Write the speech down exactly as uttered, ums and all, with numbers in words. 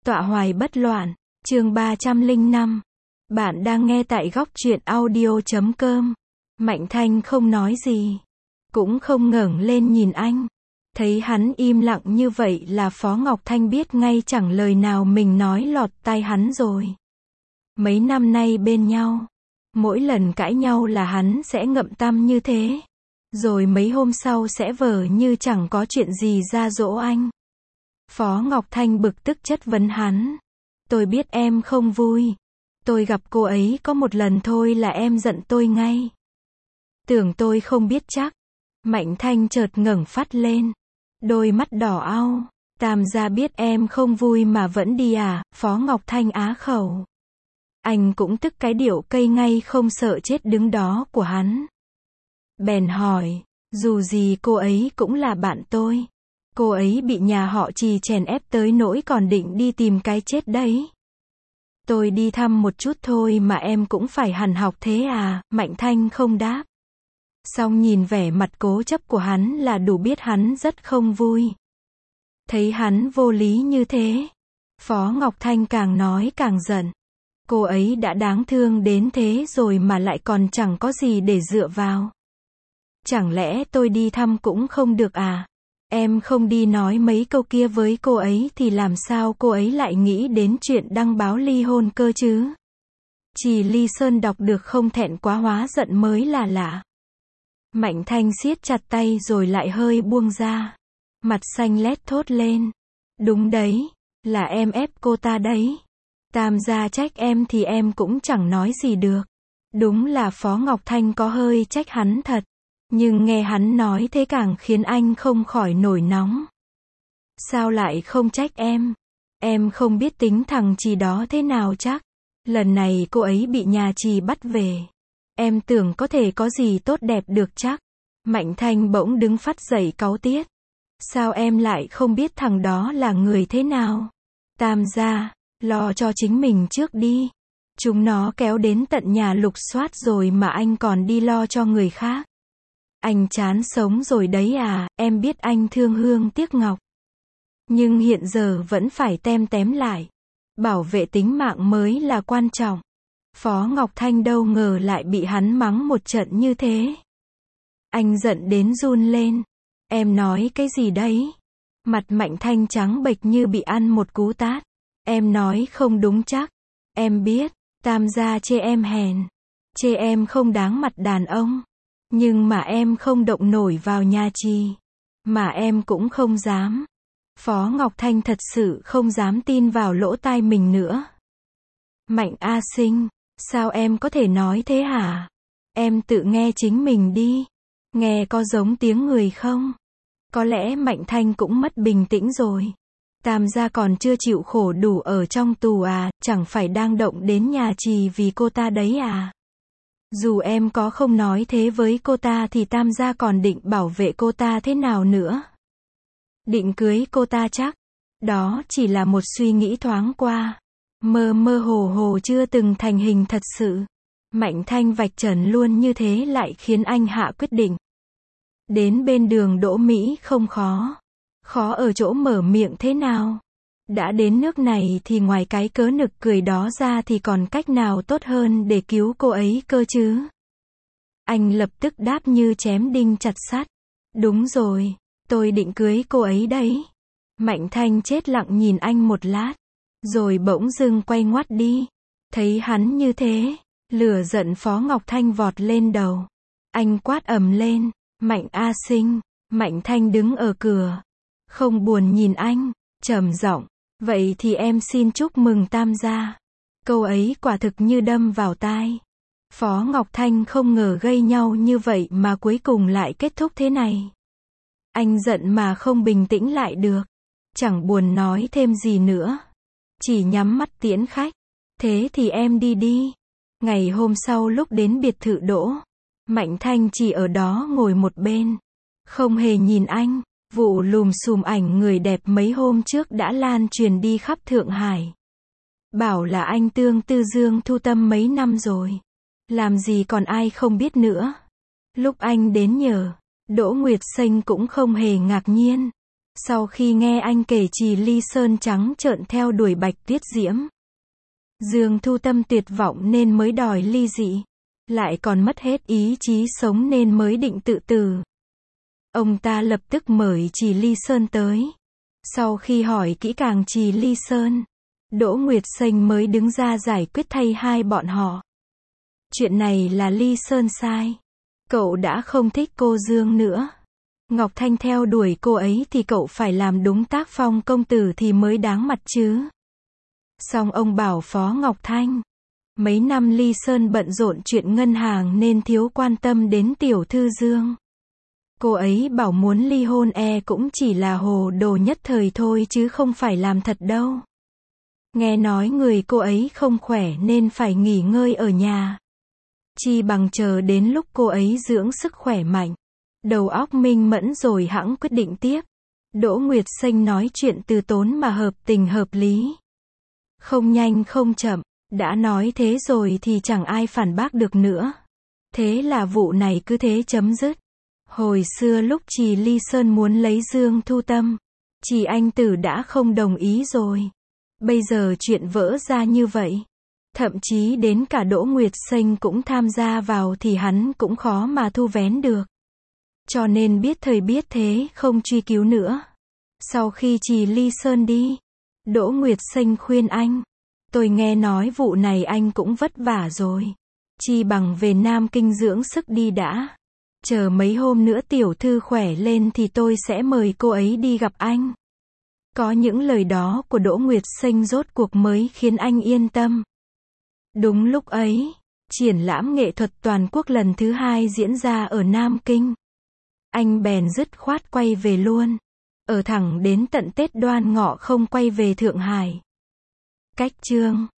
Tọa hoài bất loạn, chương ba trăm lẻ năm. Bạn đang nghe tại góc truyện audio chấm com. Mạnh Thanh không nói gì, cũng không ngẩng lên nhìn anh. Thấy hắn im lặng như vậy là Phó Ngọc Thanh biết ngay chẳng lời nào mình nói lọt tai hắn rồi. Mấy năm nay bên nhau, mỗi lần cãi nhau là hắn sẽ ngậm tăm như thế. Rồi mấy hôm sau sẽ vờ như chẳng có chuyện gì ra dỗ anh. Phó Ngọc Thanh bực tức chất vấn hắn. Tôi biết em không vui. Tôi gặp cô ấy có một lần thôi là em giận tôi ngay. Tưởng tôi không biết chắc. Mạnh Thanh chợt ngẩng phát lên. Đôi mắt đỏ au. Tam gia biết em không vui mà vẫn đi à? Phó Ngọc Thanh á khẩu. Anh cũng tức cái điệu cây ngay không sợ chết đứng đó của hắn. Bèn hỏi, dù gì cô ấy cũng là bạn tôi. Cô ấy bị nhà họ Trì chèn ép tới nỗi còn định đi tìm cái chết đấy. Tôi đi thăm một chút thôi mà em cũng phải hằn học thế à? Mạnh Thanh không đáp. Song nhìn vẻ mặt cố chấp của hắn là đủ biết hắn rất không vui. Thấy hắn vô lý như thế, Phó Ngọc Thanh càng nói càng giận. Cô ấy đã đáng thương đến thế rồi mà lại còn chẳng có gì để dựa vào. Chẳng lẽ tôi đi thăm cũng không được à? Em không đi nói mấy câu kia với cô ấy thì làm sao cô ấy lại nghĩ đến chuyện đăng báo ly hôn cơ chứ? Chỉ Ly Sơn đọc được không thẹn quá hóa giận mới là lạ. Mạnh Thanh siết chặt tay rồi lại hơi buông ra. Mặt xanh lét thốt lên. Đúng đấy, là em ép cô ta đấy. Tam gia trách em thì em cũng chẳng nói gì được. Đúng là Phó Ngọc Thanh có hơi trách hắn thật. Nhưng nghe hắn nói thế càng khiến anh không khỏi nổi nóng. Sao lại không trách em? Em không biết tính thằng Trì đó thế nào chắc. Lần này cô ấy bị nhà Trì bắt về. Em tưởng có thể có gì tốt đẹp được chắc. Mạnh Thanh bỗng đứng phắt dậy cáu tiết. Sao em lại không biết thằng đó là người thế nào? Tam gia, lo cho chính mình trước đi. Chúng nó kéo đến tận nhà lục soát rồi mà anh còn đi lo cho người khác. Anh chán sống rồi đấy à? Em biết anh thương hương tiếc ngọc. Nhưng hiện giờ vẫn phải tem tém lại. Bảo vệ tính mạng mới là quan trọng. Phó Ngọc Thanh đâu ngờ lại bị hắn mắng một trận như thế. Anh giận đến run lên. Em nói cái gì đấy? Mặt Mạnh Thanh trắng bệch như bị ăn một cú tát. Em nói không đúng chắc. Em biết, tam gia chê em hèn. Chê em không đáng mặt đàn ông. Nhưng mà em không động nổi vào nhà Trì. Mà em cũng không dám. Phó Ngọc Thanh thật sự không dám tin vào lỗ tai mình nữa. Mạnh A Sinh, sao em có thể nói thế hả? Em tự nghe chính mình đi. Nghe có giống tiếng người không? Có lẽ Mạnh Thanh cũng mất bình tĩnh rồi. Tam gia còn chưa chịu khổ đủ ở trong tù à? Chẳng phải đang động đến nhà Trì vì cô ta đấy à? Dù em có không nói thế với cô ta thì tam gia còn định bảo vệ cô ta thế nào nữa? Định cưới cô ta chắc. Đó chỉ là một suy nghĩ thoáng qua. Mơ mơ hồ hồ chưa từng thành hình thật sự. Mạnh Thanh vạch trần luôn như thế lại khiến anh hạ quyết định. Đến bên đường Đỗ Mỹ không khó. Khó ở chỗ mở miệng thế nào? Đã đến nước này thì ngoài cái cớ nực cười đó ra thì còn cách nào tốt hơn để cứu cô ấy cơ chứ? Anh lập tức đáp như chém đinh chặt sắt. Đúng rồi, tôi định cưới cô ấy đấy. Mạnh Thanh chết lặng nhìn anh một lát. Rồi bỗng dưng quay ngoắt đi. Thấy hắn như thế, lửa giận Phó Ngọc Thanh vọt lên đầu. Anh quát ầm lên. Mạnh A Sinh. Mạnh Thanh đứng ở cửa. Không buồn nhìn anh, trầm giọng. Vậy thì em xin chúc mừng tam gia. Câu ấy quả thực như đâm vào tai. Phó Ngọc Thanh không ngờ gây nhau như vậy mà cuối cùng lại kết thúc thế này. Anh giận mà không bình tĩnh lại được. Chẳng buồn nói thêm gì nữa. Chỉ nhắm mắt tiễn khách. Thế thì em đi đi. Ngày hôm sau lúc đến biệt thự Đỗ, Mạnh Thanh chỉ ở đó ngồi một bên. Không hề nhìn anh. Vụ lùm xùm ảnh người đẹp mấy hôm trước đã lan truyền đi khắp Thượng Hải. Bảo là anh tương tư Dương Thu Tâm mấy năm rồi. Làm gì còn ai không biết nữa. Lúc anh đến nhờ, Đỗ Nguyệt Sinh cũng không hề ngạc nhiên. Sau khi nghe anh kể Trì Ly Sơn trắng trợn theo đuổi Bạch Tuyết Diễm, Dương Thu Tâm tuyệt vọng nên mới đòi ly dị, lại còn mất hết ý chí sống nên mới định tự tử. Ông ta lập tức mời Trì Ly Sơn tới. Sau khi hỏi kỹ càng Trì Ly Sơn, Đỗ Nguyệt Sênh mới đứng ra giải quyết thay hai bọn họ. Chuyện này là Ly Sơn sai. Cậu đã không thích cô Dương nữa. Ngọc Thanh theo đuổi cô ấy thì cậu phải làm đúng tác phong công tử thì mới đáng mặt chứ. Song ông bảo phó Ngọc Thanh. Mấy năm Ly Sơn bận rộn chuyện ngân hàng nên thiếu quan tâm đến tiểu thư Dương. Cô ấy bảo muốn ly hôn e cũng chỉ là hồ đồ nhất thời thôi chứ không phải làm thật đâu. Nghe nói người cô ấy không khỏe nên phải nghỉ ngơi ở nhà. Chi bằng chờ đến lúc cô ấy dưỡng sức khỏe mạnh, đầu óc minh mẫn rồi hẵng quyết định tiếp. Đỗ Nguyệt Sênh nói chuyện từ tốn mà hợp tình hợp lý. Không nhanh không chậm, đã nói thế rồi thì chẳng ai phản bác được nữa. Thế là vụ này cứ thế chấm dứt. Hồi xưa lúc Trì Ly Sơn muốn lấy Dương Thu Tâm, Trì Anh Tử đã không đồng ý rồi. Bây giờ chuyện vỡ ra như vậy, thậm chí đến cả Đỗ Nguyệt Sênh cũng tham gia vào thì hắn cũng khó mà thu vén được. Cho nên biết thời biết thế không truy cứu nữa. Sau khi Trì Ly Sơn đi, Đỗ Nguyệt Sênh khuyên anh, tôi nghe nói vụ này anh cũng vất vả rồi. Chi bằng về Nam Kinh dưỡng sức đi đã. Chờ mấy hôm nữa tiểu thư khỏe lên thì tôi sẽ mời cô ấy đi gặp anh. Có những lời đó của Đỗ Nguyệt Sênh rốt cuộc mới khiến anh yên tâm. Đúng lúc ấy, triển lãm nghệ thuật toàn quốc lần thứ hai diễn ra ở Nam Kinh. Anh bèn dứt khoát quay về luôn. Ở thẳng đến tận Tết Đoan Ngọ không quay về Thượng Hải. Cách chương